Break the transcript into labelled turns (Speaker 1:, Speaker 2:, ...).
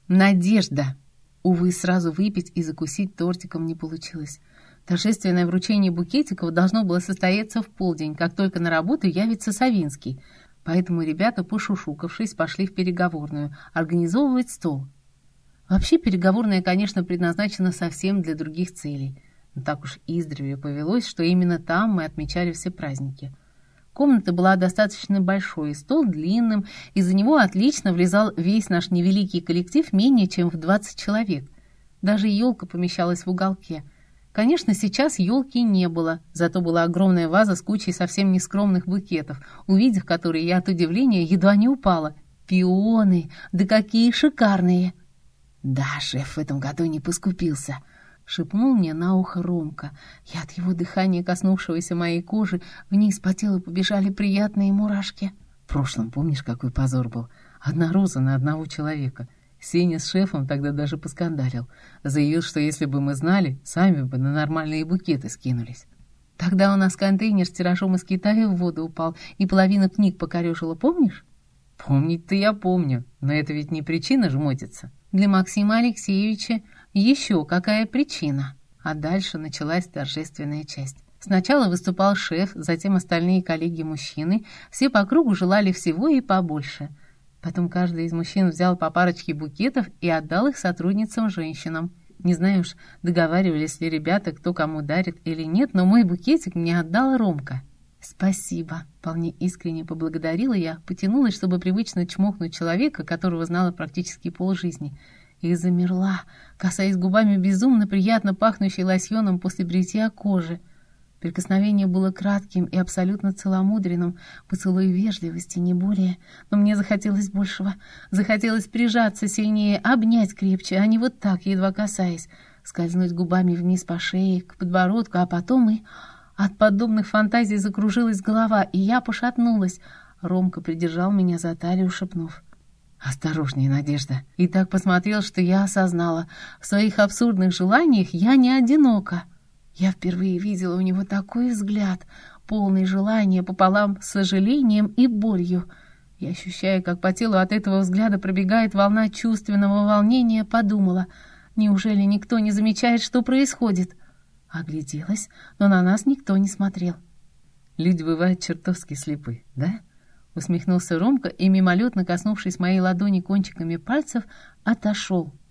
Speaker 1: Надежда! Увы, сразу выпить и закусить тортиком не получилось. Торжественное вручение букетиков должно было состояться в полдень, как только на работу явится Савинский. Поэтому ребята, пошушукавшись, пошли в переговорную организовывать стол. Вообще, переговорная, конечно, предназначена совсем для других целей. Но так уж издревле повелось, что именно там мы отмечали все праздники. Комната была достаточно большой, и стол длинным, и за него отлично влезал весь наш невеликий коллектив менее чем в 20 человек. Даже елка помещалась в уголке. Конечно, сейчас елки не было, зато была огромная ваза с кучей совсем нескромных букетов, увидев которые я от удивления едва не упала. Пионы! Да какие шикарные! «Да, шеф в этом году не поскупился», — шепнул мне на ухо Ромка. И от его дыхания, коснувшегося моей кожи, вниз по телу побежали приятные мурашки. В прошлом, помнишь, какой позор был? Одна роза на одного человека. Сеня с шефом тогда даже поскандалил. Заявил, что если бы мы знали, сами бы на нормальные букеты скинулись. Тогда у нас контейнер с тиражом из Китая в воду упал, и половина книг покорежила, помнишь? Помнить-то я помню, но это ведь не причина жмотиться. Для Максима Алексеевича еще какая причина. А дальше началась торжественная часть. Сначала выступал шеф, затем остальные коллеги-мужчины. Все по кругу желали всего и побольше. Потом каждый из мужчин взял по парочке букетов и отдал их сотрудницам-женщинам. Не знаю уж, договаривались ли ребята, кто кому дарит или нет, но мой букетик мне отдал Ромка. «Спасибо», — вполне искренне поблагодарила я, потянулась, чтобы привычно чмокнуть человека, которого знала практически полжизни, и замерла, касаясь губами безумно приятно пахнущей лосьоном после бритья кожи. Прикосновение было кратким и абсолютно целомудренным, поцелуй вежливости, не более, но мне захотелось большего, захотелось прижаться сильнее, обнять крепче, а не вот так, едва касаясь, скользнуть губами вниз по шее, к подбородку, а потом и... От подобных фантазий закружилась голова, и я пошатнулась. Ромка придержал меня за талию, шепнув: «Осторожнее, Надежда!» И так посмотрел, что я осознала. В своих абсурдных желаниях я не одинока. Я впервые видела у него такой взгляд, полный желания пополам с сожалением и болью. И, ощущая, как по телу от этого взгляда пробегает волна чувственного волнения, подумала: неужели никто не замечает, что происходит? Огляделась, но на нас никто не смотрел. «Люди бывают чертовски слепы, да?» Усмехнулся Ромка и, мимолетно коснувшись моей ладони кончиками пальцев, отошел.